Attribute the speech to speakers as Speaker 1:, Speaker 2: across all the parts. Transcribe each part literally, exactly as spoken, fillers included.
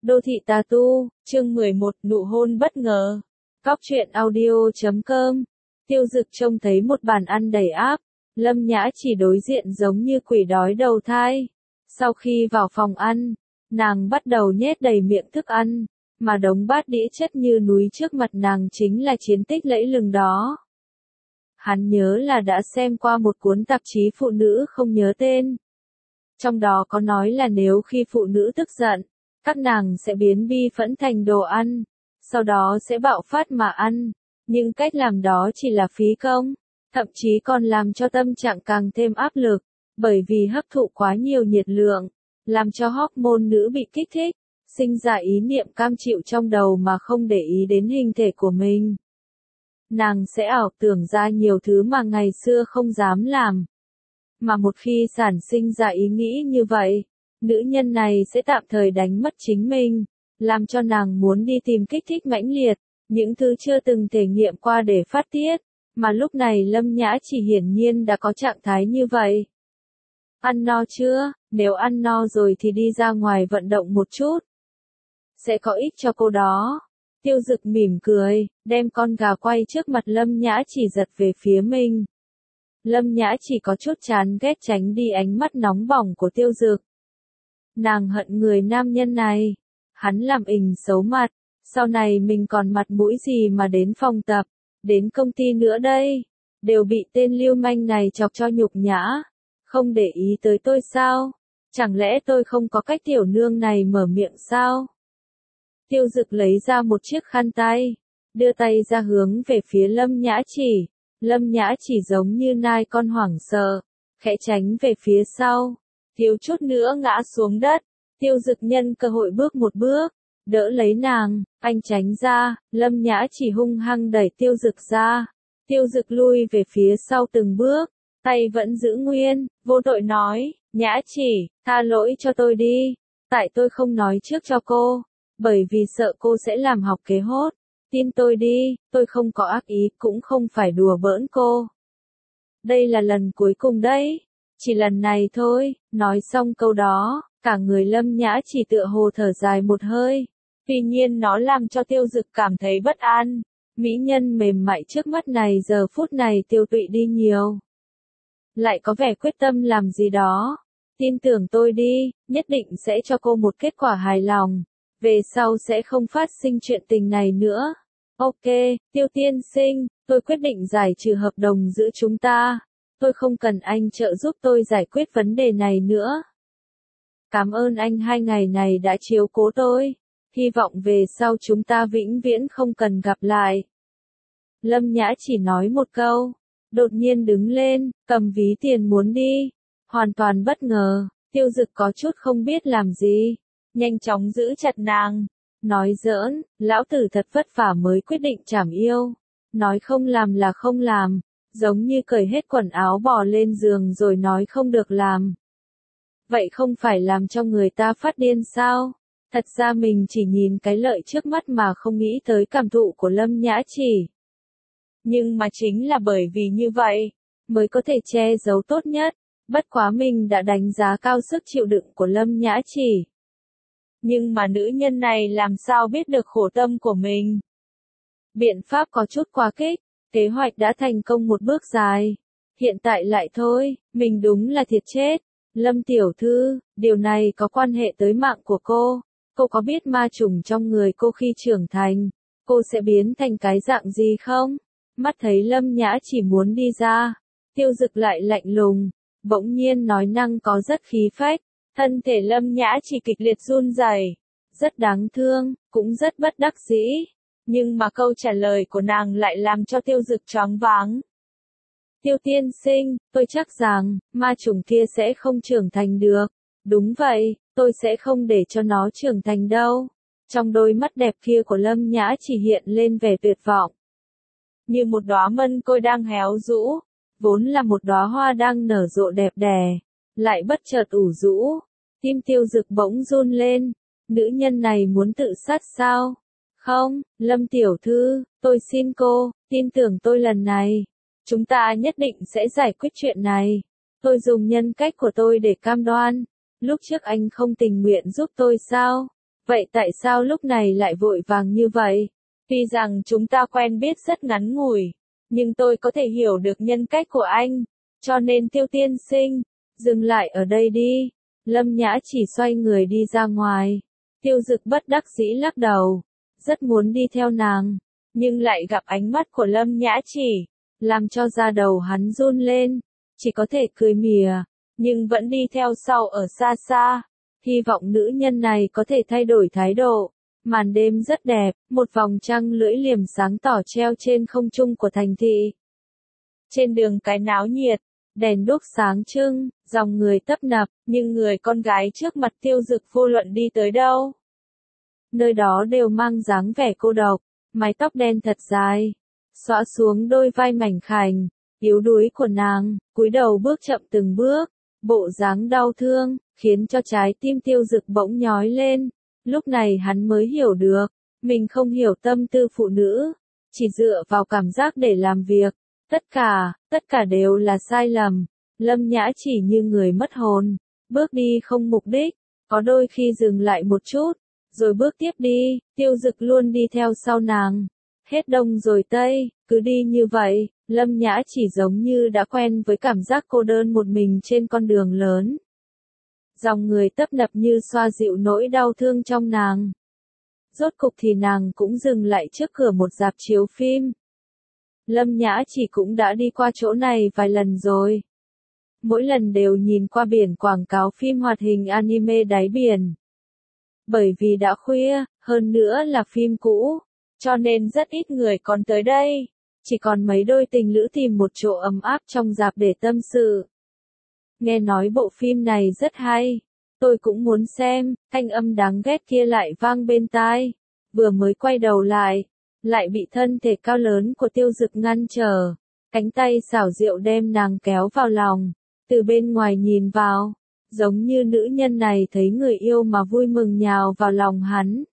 Speaker 1: Đô thị tà tu, chương mười một, nụ hôn bất ngờ. Cóc truyện audio chấm com. Tiêu Dực trông thấy một bàn ăn đầy áp, Lâm Nhã chỉ đối diện giống như quỷ đói đầu thai. Sau khi vào phòng ăn, nàng bắt đầu nhét đầy miệng thức ăn, mà đống bát đĩa chất như núi trước mặt nàng chính là chiến tích lẫy lừng đó. Hắn nhớ là đã xem qua một cuốn tạp chí phụ nữ không nhớ tên. Trong đó có nói là nếu khi phụ nữ tức giận, các nàng sẽ biến bi phẫn thành đồ ăn, sau đó sẽ bạo phát mà ăn, nhưng cách làm đó chỉ là phí công, thậm chí còn làm cho tâm trạng càng thêm áp lực, bởi vì hấp thụ quá nhiều nhiệt lượng, làm cho hormone nữ bị kích thích, sinh ra ý niệm cam chịu trong đầu mà không để ý đến hình thể của mình. Nàng sẽ ảo tưởng ra nhiều thứ mà ngày xưa không dám làm. Mà một khi sản sinh ra ý nghĩ như vậy, nữ nhân này sẽ tạm thời đánh mất chính mình, làm cho nàng muốn đi tìm kích thích mãnh liệt, những thứ chưa từng thể nghiệm qua để phát tiết, mà lúc này Lâm Nhã chỉ hiển nhiên đã có trạng thái như vậy. Ăn no chưa? Nếu ăn no rồi thì đi ra ngoài vận động một chút. Sẽ có ích cho cô đó. Tiêu Dực mỉm cười, đem con gà quay trước mặt Lâm Nhã chỉ giật về phía mình. Lâm Nhã chỉ có chút chán ghét tránh đi ánh mắt nóng bỏng của Tiêu Dực. Nàng hận người nam nhân này. Hắn làm ình xấu mặt, sau này mình còn mặt mũi gì mà đến phòng tập, đến công ty nữa đây. Đều bị tên lưu manh này chọc cho nhục nhã. Không để ý tới tôi sao? Chẳng lẽ tôi không có cách tiểu nương này mở miệng sao? Tiêu Dực lấy ra một chiếc khăn tay, đưa tay ra hướng về phía Lâm Nhã chỉ. Lâm Nhã chỉ giống như nai con hoảng sợ, khẽ tránh về phía sau, thiếu chút nữa ngã xuống đất. Tiêu Dực nhân cơ hội bước một bước, đỡ lấy nàng, anh tránh ra, Lâm Nhã chỉ hung hăng đẩy Tiêu Dực ra. Tiêu Dực lui về phía sau từng bước, tay vẫn giữ nguyên, vô tội nói, Nhã chỉ, tha lỗi cho tôi đi, tại tôi không nói trước cho cô, bởi vì sợ cô sẽ làm học kế hốt. Tin tôi đi, tôi không có ác ý, cũng không phải đùa bỡn cô. Đây là lần cuối cùng đấy, chỉ lần này thôi. Nói xong câu đó, cả người Lâm Nhã chỉ tựa hồ thở dài một hơi. Tuy nhiên nó làm cho Tiêu Dực cảm thấy bất an. Mỹ nhân mềm mại trước mắt này giờ phút này tiêu tụy đi nhiều. Lại có vẻ quyết tâm làm gì đó. Tin tưởng tôi đi, nhất định sẽ cho cô một kết quả hài lòng. Về sau sẽ không phát sinh chuyện tình này nữa. Ok, Tiêu tiên sinh, tôi quyết định giải trừ hợp đồng giữa chúng ta. Tôi không cần anh trợ giúp tôi giải quyết vấn đề này nữa. Cảm ơn anh hai ngày này đã chiếu cố tôi. Hy vọng về sau chúng ta vĩnh viễn không cần gặp lại. Lâm Nhã chỉ nói một câu, đột nhiên đứng lên, cầm ví tiền muốn đi. Hoàn toàn bất ngờ, Tiêu Dực có chút không biết làm gì. Nhanh chóng giữ chặt nàng. Nói giỡn, lão tử thật vất vả mới quyết định trảm yêu. Nói không làm là không làm, giống như cởi hết quần áo bò lên giường rồi nói không được làm. Vậy không phải làm cho người ta phát điên sao? Thật ra mình chỉ nhìn cái lợi trước mắt mà không nghĩ tới cảm thụ của Lâm Nhã chỉ. Nhưng mà chính là bởi vì như vậy, mới có thể che giấu tốt nhất. Bất quá mình đã đánh giá cao sức chịu đựng của Lâm Nhã chỉ. Nhưng mà nữ nhân này làm sao biết được khổ tâm của mình. Biện pháp có chút quá kích, kế hoạch đã thành công một bước dài. Hiện tại lại thôi, mình đúng là thiệt chết. Lâm tiểu thư, điều này có quan hệ tới mạng của cô. Cô có biết ma trùng trong người cô khi trưởng thành, cô sẽ biến thành cái dạng gì không? Mắt thấy Lâm Nhã chỉ muốn đi ra, Tiêu Dực lại lạnh lùng, bỗng nhiên nói năng có rất khí phách. Thân thể Lâm Nhã chỉ kịch liệt run rẩy, rất đáng thương, cũng rất bất đắc dĩ. Nhưng mà câu trả lời của nàng lại làm cho Tiêu Dực choáng váng. Tiêu tiên sinh, tôi chắc rằng, ma trùng kia sẽ không trưởng thành được. Đúng vậy, tôi sẽ không để cho nó trưởng thành đâu. Trong đôi mắt đẹp kia của Lâm Nhã chỉ hiện lên vẻ tuyệt vọng. Như một đóa mân côi đang héo rũ, vốn là một đóa hoa đang nở rộ đẹp đẽ, lại bất chợt ủ rũ. Tim Tiêu Dực bỗng run lên. Nữ nhân này muốn tự sát sao? Không, Lâm tiểu thư, tôi xin cô, tin tưởng tôi lần này. Chúng ta nhất định sẽ giải quyết chuyện này. Tôi dùng nhân cách của tôi để cam đoan. Lúc trước anh không tình nguyện giúp tôi sao? Vậy tại sao lúc này lại vội vàng như vậy? Tuy rằng chúng ta quen biết rất ngắn ngủi, nhưng tôi có thể hiểu được nhân cách của anh, cho nên Tiêu tiên sinh, dừng lại ở đây đi. Lâm Nhã chỉ xoay người đi ra ngoài. Tiêu Dực bất đắc dĩ lắc đầu, rất muốn đi theo nàng, nhưng lại gặp ánh mắt của Lâm Nhã chỉ, làm cho da đầu hắn run lên, chỉ có thể cười mỉa, nhưng vẫn đi theo sau ở xa xa, hy vọng nữ nhân này có thể thay đổi thái độ. Màn đêm rất đẹp, một vòng trăng lưỡi liềm sáng tỏ treo trên không trung của thành thị. Trên đường cái náo nhiệt, đèn đuốc sáng trưng, dòng người tấp nập, nhưng người con gái trước mặt Tiêu Dực vô luận đi tới đâu, nơi đó đều mang dáng vẻ cô độc, mái tóc đen thật dài, xõa xuống đôi vai mảnh khảnh, yếu đuối của nàng, cúi đầu bước chậm từng bước, bộ dáng đau thương, khiến cho trái tim Tiêu Dực bỗng nhói lên. Lúc này hắn mới hiểu được, mình không hiểu tâm tư phụ nữ, chỉ dựa vào cảm giác để làm việc. Tất cả, tất cả đều là sai lầm. Lâm Nhã chỉ như người mất hồn, bước đi không mục đích, có đôi khi dừng lại một chút, rồi bước tiếp đi. Tiêu Dực luôn đi theo sau nàng. Hết đông rồi tây, cứ đi như vậy, Lâm Nhã chỉ giống như đã quen với cảm giác cô đơn một mình trên con đường lớn. Dòng người tấp nập như xoa dịu nỗi đau thương trong nàng. Rốt cục thì nàng cũng dừng lại trước cửa một rạp chiếu phim. Lâm Nhã chỉ cũng đã đi qua chỗ này vài lần rồi. Mỗi lần đều nhìn qua biển quảng cáo phim hoạt hình anime đáy biển. Bởi vì đã khuya, hơn nữa là phim cũ, cho nên rất ít người còn tới đây. Chỉ còn mấy đôi tình lữ tìm một chỗ ấm áp trong rạp để tâm sự. Nghe nói bộ phim này rất hay, tôi cũng muốn xem. Thanh âm đáng ghét kia lại vang bên tai. Vừa mới quay đầu lại, lại bị thân thể cao lớn của Tiêu Dực ngăn trở. Cánh tay xảo diệu đem nàng kéo vào lòng, từ bên ngoài nhìn vào, giống như nữ nhân này thấy người yêu mà vui mừng nhào vào lòng hắn.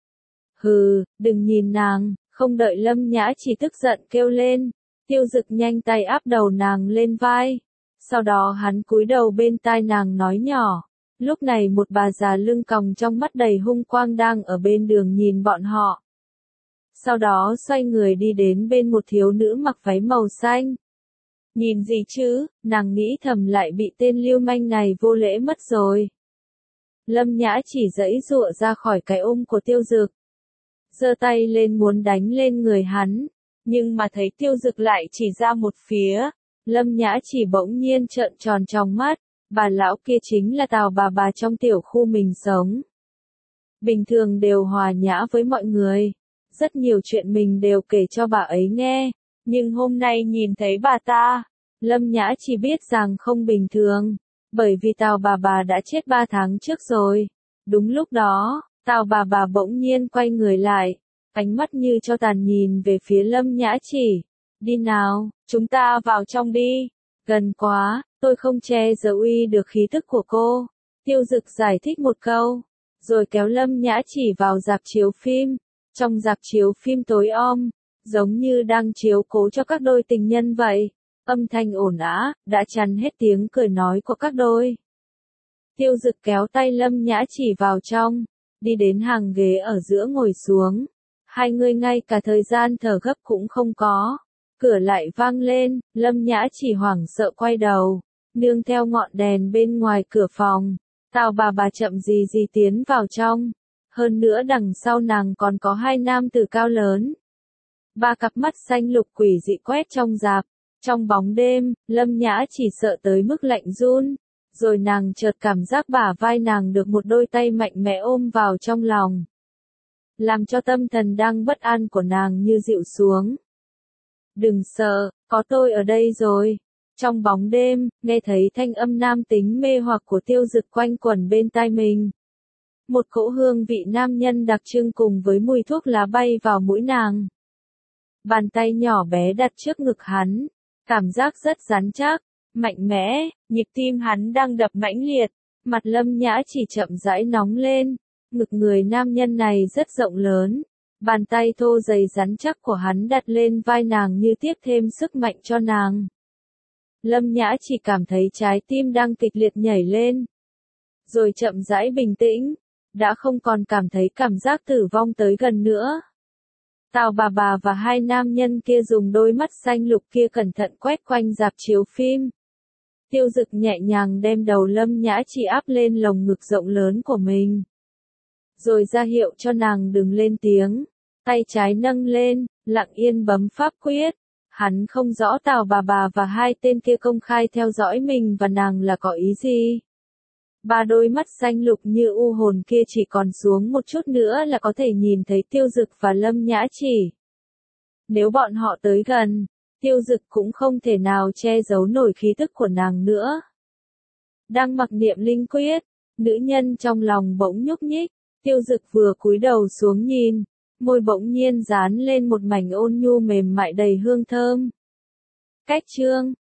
Speaker 1: Hừ, đừng nhìn nàng. Không đợi Lâm Nhã chỉ tức giận kêu lên, Tiêu Dực nhanh tay áp đầu nàng lên vai. Sau đó hắn cúi đầu bên tai nàng nói nhỏ. Lúc này một bà già lưng còng trong mắt đầy hung quang đang ở bên đường nhìn bọn họ. Sau đó xoay người đi đến bên một thiếu nữ mặc váy màu xanh. Nhìn gì chứ, nàng nghĩ thầm lại bị tên lưu manh này vô lễ mất rồi. Lâm Nhã chỉ giãy giụa ra khỏi cái ôm của Tiêu Dực, giơ tay lên muốn đánh lên người hắn, nhưng mà thấy Tiêu Dực lại chỉ ra một phía. Lâm Nhã chỉ bỗng nhiên trợn tròn trong mắt, bà lão kia chính là Tào bà bà trong tiểu khu mình sống. Bình thường đều hòa nhã với mọi người, rất nhiều chuyện mình đều kể cho bà ấy nghe, nhưng hôm nay nhìn thấy bà ta, Lâm Nhã chỉ biết rằng không bình thường, bởi vì Tào bà bà đã chết ba tháng trước rồi. Đúng lúc đó, Tào bà bà bỗng nhiên quay người lại, ánh mắt như cho tàn nhìn về phía Lâm Nhã chỉ. Đi nào, chúng ta vào trong đi. Gần quá, tôi không che giấu uy được khí thức của cô. Tiêu Dực giải thích một câu, rồi kéo Lâm Nhã chỉ vào rạp chiếu phim. Trong rạp chiếu phim tối om, giống như đang chiếu cố cho các đôi tình nhân vậy. Âm thanh ồn ào, đã chắn hết tiếng cười nói của các đôi. Tiêu Dực kéo tay Lâm Nhã chỉ vào trong, đi đến hàng ghế ở giữa ngồi xuống. Hai người ngay cả thời gian thở gấp cũng không có. Cửa lại vang lên, Lâm Nhã chỉ hoảng sợ quay đầu, nương theo ngọn đèn bên ngoài cửa phòng. Tào bà bà chậm gì gì tiến vào trong. Hơn nữa đằng sau nàng còn có hai nam tử cao lớn. Ba cặp mắt xanh lục quỷ dị quét trong rạp. Trong bóng đêm, Lâm Nhã chỉ sợ tới mức lạnh run. Rồi nàng chợt cảm giác bả vai nàng được một đôi tay mạnh mẽ ôm vào trong lòng, làm cho tâm thần đang bất an của nàng như dịu xuống. Đừng sợ, có tôi ở đây rồi. Trong bóng đêm, nghe thấy thanh âm nam tính mê hoặc của Tiêu Dực quanh quẩn bên tai mình. Một cỗ hương vị nam nhân đặc trưng cùng với mùi thuốc lá bay vào mũi nàng. Bàn tay nhỏ bé đặt trước ngực hắn, cảm giác rất rắn chắc, mạnh mẽ, nhịp tim hắn đang đập mãnh liệt, mặt Lâm Nhã chỉ chậm rãi nóng lên, ngực người nam nhân này rất rộng lớn, bàn tay thô dày rắn chắc của hắn đặt lên vai nàng như tiếp thêm sức mạnh cho nàng. Lâm Nhã chỉ cảm thấy trái tim đang kịch liệt nhảy lên, rồi chậm rãi bình tĩnh, đã không còn cảm thấy cảm giác tử vong tới gần nữa. Tào bà bà và hai nam nhân kia dùng đôi mắt xanh lục kia cẩn thận quét quanh rạp chiếu phim. Tiêu Dực nhẹ nhàng đem đầu Lâm Nhã Chỉ áp lên lồng ngực rộng lớn của mình. Rồi ra hiệu cho nàng đừng lên tiếng, tay trái nâng lên, lặng yên bấm pháp quyết. Hắn không rõ Tào bà bà và hai tên kia công khai theo dõi mình và nàng là có ý gì. Ba đôi mắt xanh lục như u hồn kia chỉ còn xuống một chút nữa là có thể nhìn thấy Tiêu Dực và Lâm Nhã Chỉ. Nếu bọn họ tới gần, Tiêu Dực cũng không thể nào che giấu nổi khí tức của nàng nữa. Đang mặc niệm linh quyết, nữ nhân trong lòng bỗng nhúc nhích, Tiêu Dực vừa cúi đầu xuống nhìn, môi bỗng nhiên dán lên một mảnh ôn nhu mềm mại đầy hương thơm. Cách chương